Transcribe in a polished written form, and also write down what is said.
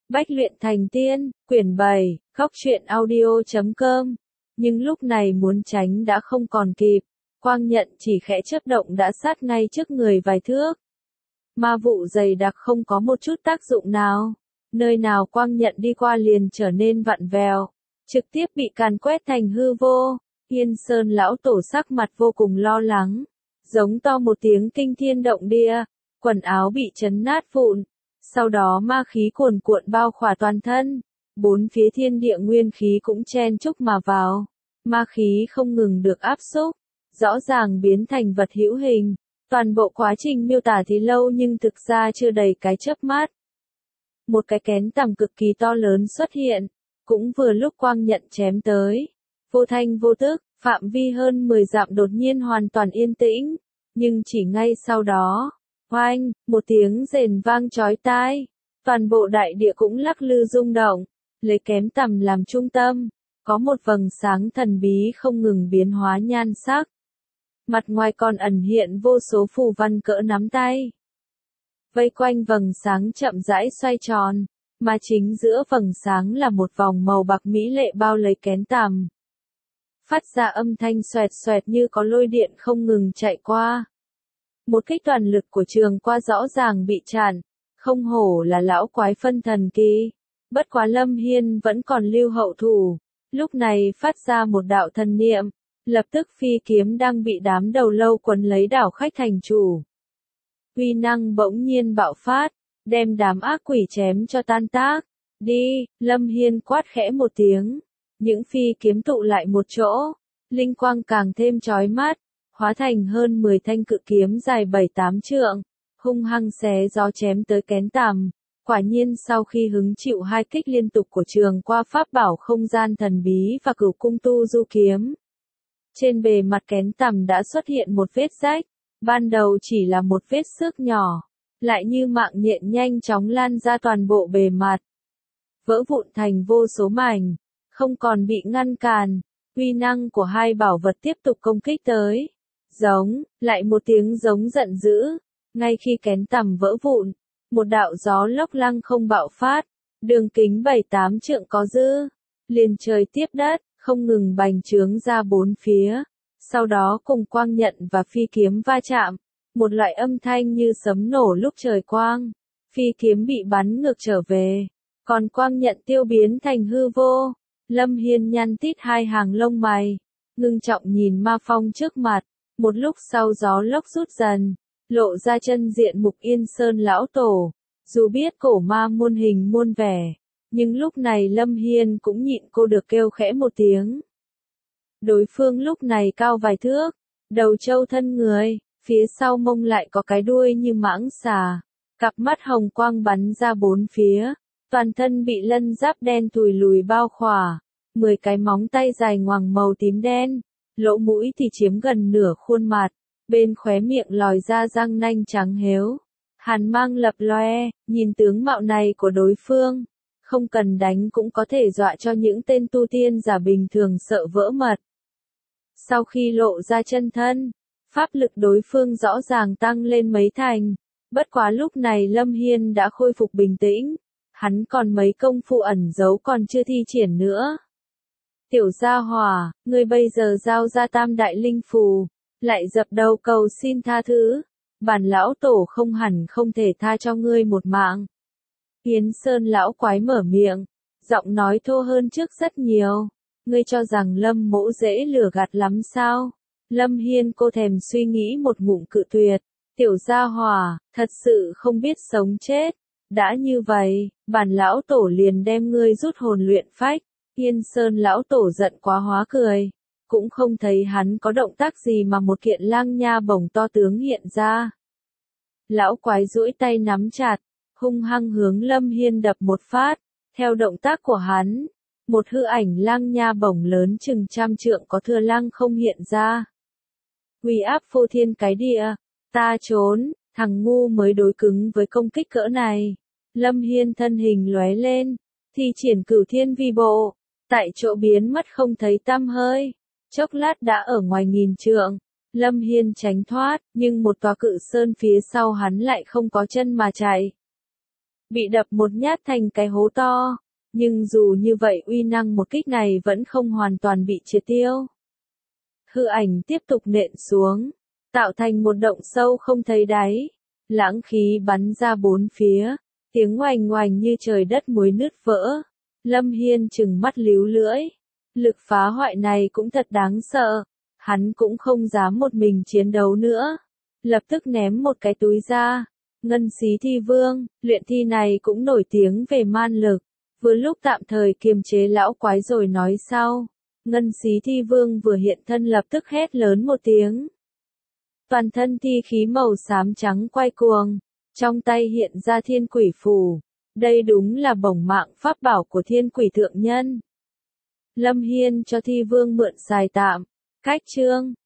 Bách luyện thành tiên, quyển 7, khóc truyện audio.com. Nhưng lúc này muốn tránh đã không còn kịp, quang nhận chỉ khẽ chớp động đã sát ngay trước người vài thước. Ma vụ dày đặc không có một chút tác dụng nào, nơi nào quang nhận đi qua liền trở nên vặn vẹo, trực tiếp bị càn quét thành hư vô. Yên Sơn lão tổ sắc mặt vô cùng lo lắng, giống to một tiếng kinh thiên động địa, quần áo bị chấn nát vụn. Sau đó ma khí cuồn cuộn bao khỏa toàn thân, bốn phía thiên địa nguyên khí cũng chen chúc mà vào, ma khí không ngừng được áp xúc, rõ ràng biến thành vật hữu hình. Toàn bộ quá trình miêu tả thì lâu nhưng thực ra chưa đầy cái chớp mắt. Một cái kén tằm cực kỳ to lớn xuất hiện, cũng vừa lúc quang nhận chém tới. Vô thanh vô tức, phạm vi hơn 10 dặm đột nhiên hoàn toàn yên tĩnh, nhưng chỉ ngay sau đó, oanh, một tiếng rền vang chói tai, toàn bộ đại địa cũng lắc lư rung động, lấy kén tằm làm trung tâm, có một vầng sáng thần bí không ngừng biến hóa nhan sắc. Mặt ngoài còn ẩn hiện vô số phù văn cỡ nắm tay. Vây quanh vầng sáng chậm rãi xoay tròn, mà chính giữa vầng sáng là một vòng màu bạc mỹ lệ bao lấy kén tằm. Phát ra âm thanh xoẹt xoẹt như có lôi điện không ngừng chạy qua. Một kích toàn lực của Trường Qua rõ ràng bị chặn, không hổ là lão quái phân thần kỳ. Bất quá Lâm Hiên vẫn còn lưu hậu thủ, lúc này phát ra một đạo thần niệm, lập tức phi kiếm đang bị đám đầu lâu quấn lấy đảo khách thành chủ. Uy năng bỗng nhiên bạo phát, đem đám ác quỷ chém cho tan tác. Đi, Lâm Hiên quát khẽ một tiếng, những phi kiếm tụ lại một chỗ, linh quang càng thêm chói mắt, hóa thành hơn 10 thanh cự kiếm dài 7-8 trượng, hung hăng xé gió chém tới kén tằm. Quả nhiên sau khi hứng chịu hai kích liên tục của Trường Qua pháp bảo không gian thần bí và Cửu cung tu du kiếm, trên bề mặt kén tằm đã xuất hiện một vết rách, ban đầu chỉ là một vết xước nhỏ, lại như mạng nhện nhanh chóng lan ra toàn bộ bề mặt, vỡ vụn thành vô số mảnh, không còn bị ngăn cản. Uy năng của hai bảo vật tiếp tục công kích tới. Giống, lại một tiếng giống giận dữ, ngay khi kén tằm vỡ vụn, một đạo gió lốc lăng không bạo phát, đường kính 7-8 trượng có dư, liền trời tiếp đất, không ngừng bành trướng ra bốn phía. Sau đó cùng quang nhận và phi kiếm va chạm, một loại âm thanh như sấm nổ lúc trời quang, phi kiếm bị bắn ngược trở về, còn quang nhận tiêu biến thành hư vô. Lâm Hiên nhăn tít hai hàng lông mày, ngưng trọng nhìn ma phong trước mặt, một lúc sau gió lốc rút dần, lộ ra chân diện mục Yên Sơn lão tổ. Dù biết cổ ma muôn hình muôn vẻ, nhưng lúc này Lâm Hiên cũng nhịn cô được kêu khẽ một tiếng. Đối phương lúc này cao vài thước, đầu trâu thân người, phía sau mông lại có cái đuôi như mãng xà, cặp mắt hồng quang bắn ra bốn phía, toàn thân bị lân giáp đen thùi lùi bao khỏa, 10 cái móng tay dài ngoằng màu tím đen, lỗ mũi thì chiếm gần nửa khuôn mặt, bên khóe miệng lòi ra răng nanh trắng héo. Hàn mang lập loe, nhìn tướng mạo này của đối phương, không cần đánh cũng có thể dọa cho những tên tu tiên giả bình thường sợ vỡ mật. Sau khi lộ ra chân thân, pháp lực đối phương rõ ràng tăng lên mấy thành, bất quá lúc này Lâm Hiên đã khôi phục bình tĩnh, hắn còn mấy công phu ẩn giấu còn chưa thi triển nữa. Tiểu gia hỏa, ngươi bây giờ giao ra tam đại linh phù, lại dập đầu cầu xin tha thứ. Bản lão tổ không hẳn không thể tha cho ngươi một mạng. Yến Sơn lão quái mở miệng, giọng nói thô hơn trước rất nhiều. Ngươi cho rằng Lâm mỗ dễ lừa gạt lắm sao? Lâm Hiên cô thèm suy nghĩ một ngụm cự tuyệt. Tiểu gia hỏa, thật sự không biết sống chết. Đã như vậy, bản lão tổ liền đem ngươi rút hồn luyện phách. Yên Sơn lão tổ giận quá hóa cười. Cũng không thấy hắn có động tác gì mà một kiện lang nha bổng to tướng hiện ra. Lão quái duỗi tay nắm chặt, hung hăng hướng Lâm Hiên đập một phát, theo động tác của hắn, một hư ảnh lang nha bổng lớn chừng 100 trượng có thừa lăng không hiện ra. Uy áp phô thiên cái địa, ta trốn, thằng ngu mới đối cứng với công kích cỡ này. Lâm Hiên thân hình lóe lên, thi triển Cửu Thiên Vi Bộ, tại chỗ biến mất không thấy tăm hơi. Chốc lát đã ở ngoài nghìn trượng, Lâm Hiên tránh thoát, nhưng một tòa cự sơn phía sau hắn lại không có chân mà chạy. bị đập một nhát thành cái hố to. Nhưng dù như vậy uy năng một kích này vẫn không hoàn toàn bị triệt tiêu. Hư ảnh tiếp tục nện xuống, tạo thành một động sâu không thấy đáy. Lãng khí bắn ra bốn phía, tiếng oành oành như trời đất muối nứt vỡ. Lâm Hiên trừng mắt líu lưỡi. Lực phá hoại này cũng thật đáng sợ. Hắn cũng không dám một mình chiến đấu nữa. Lập tức ném một cái túi ra. Ngân xí thi vương, luyện thi này cũng nổi tiếng về man lực. Vừa lúc tạm thời kiềm chế lão quái rồi nói sau. Ngân xí thi vương vừa hiện thân lập tức hét lớn một tiếng. Toàn thân thi khí màu xám trắng quay cuồng. Trong tay hiện ra thiên quỷ phù. Đây đúng là bổng mạng pháp bảo của thiên quỷ thượng nhân. Lâm Hiên cho thi vương mượn xài tạm. Cách chương